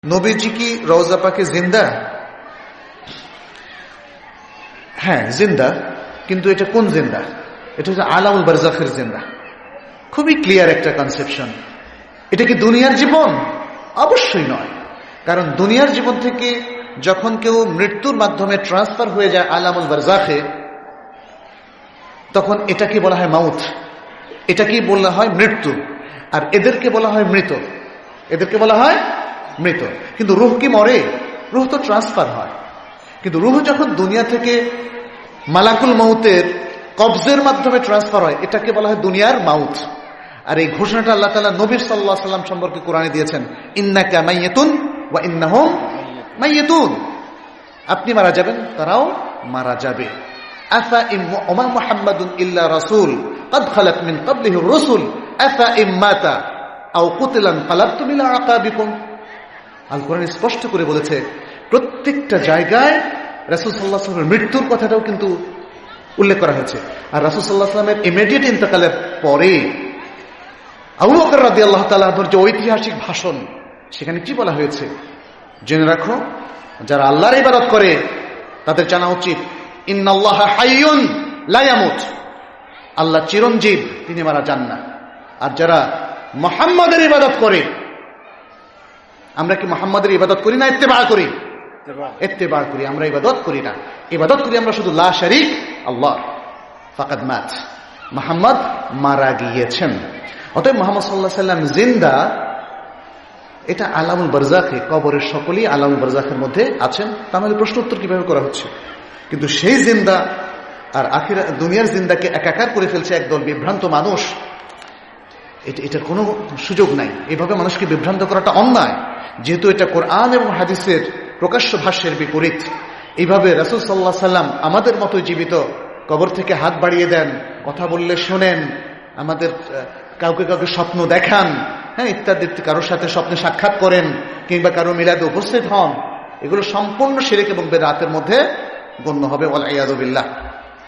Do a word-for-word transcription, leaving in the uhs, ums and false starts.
নবীজি কি রওজা পাকে জিন্দা? হ্যাঁ জিন্দা, কিন্তু এটা কোন জিন্দা? এটা হচ্ছে আলামুল বারজাখের জিন্দা। খুবই ক্লিয়ার একটা কনসেপশন। এটা কি দুনিয়ার জীবন? অবশ্যই নয়। কারণ দুনিয়ার জীবন থেকে যখন কেউ মৃত্যুর মাধ্যমে ট্রান্সফার হয়ে যায় আলামুল বারজাখে, তখন এটাকে বলা হয় মাউত, এটাকে বলা হয় মৃত্যু, আর এদেরকে বলা হয় মৃত, এদেরকে বলা হয় মৃত। কিন্তু রূহ কি মরে? রূহ তো ট্রান্সফার হয়। কিন্তু রূহ যখন দুনিয়া থেকে মালাকুল মাউতের কবজের মাধ্যমে ট্রান্সফার হয়, এটাকে বলা হয় দুনিয়ার মাউত। আর এই ঘোষণাটা আল্লাহ তাআলা নবী সাল্লাল্লাহু আলাইহি ওয়াসাল্লাম সম্পর্কে কোরআনে দিয়েছেন, ইন্নাকা মাইয়াতুন ওয়া ইন্নাহুম মাইয়াতুন। আপনি মারা যাবেন, তারাও মারা যাবে। আফা ইম ওমা মুহাম্মাদুন ইল্লা রাসূল قد خلت من قبله الرسل আফা ইম মাতা আও কুতিলান ফালাবতুম ইলা আকাবিকুম। আল কোরআন স্পষ্ট করে বলেছে, প্রত্যেকটা জায়গায় রাসূল সাল্লাল্লাহু আলাইহি ওয়াসাল্লামের মৃত্যুর কথাটাও কিন্তু উল্লেখ করা হয়েছে। আর রাসূল সাল্লাল্লাহু আলাইহি ওয়াসাল্লামের ইমিডিয়েট ইন্তেকালের পরে আবু বকর রাদিয়াল্লাহু তাআলা আনহুর যে ঐতিহাসিক ভাষণ, সেখানে কি বলা হয়েছে জেনে রাখো, যারা আল্লাহর ইবাদত করে তাদের জানা উচিত ইন্নাল্লাহা হাইয়ুন লা ইয়ামুত, আল্লাহ চিরঞ্জীব, তিনি মারা যান না। আর যারা মুহাম্মাদের ইবাদত করে, আমরা কি মুহাম্মাদের ইবাদত করি না ইত্তেবা করি? ইত্তেবা করি, আমরা ইবাদত করি না। ইবাদত করি আমরা শুধু লা শারীক আল্লাহ, ফাকাদ মাত, মুহাম্মদ মারা গিয়েছেন। অতএব মুহাম্মদ সাল্লাল্লাহু আলাইহি ওয়াসাল্লাম জিন্দা, এটা আলামুল বারজাখে, কবরের সকলেই আলামুল বারজাখের মধ্যে আছেন। তাহলে প্রশ্ন উত্তর কিভাবে করা হচ্ছে? কিন্তু সেই জিন্দা আর আখিরা দুনিয়ার জিন্দাকে একাকার করে ফেলছে একদল বিভ্রান্ত মানুষ। এটার কোনো সুযোগ নাই। এভাবে মানুষকে বিভ্রান্ত করাটা অন্যায়, যেহেতু এটা কোরআন এবং হাদিসের প্রকাশ্য ভাষ্যের বিপরীত। এইভাবে রাসূল সাল্লাল্লাহু আলাইহি ওয়াসাল্লাম আমাদের মতো জীবিত, কবর থেকে হাত বাড়িয়ে দেন, কথা বললে শোনেন, আমাদের কাউকে কাউকে স্বপ্ন দেখান, হ্যাঁ ইত্যাদি, কারোর সাথে স্বপ্নে সাক্ষাৎ করেন, কিংবা কারো মিলাদে উপস্থিত হন, এগুলো সম্পূর্ণ শিরক এবং বেদাতের মধ্যে গণ্য হবে। ওয়াল ইয়াযু বিল্লাহ।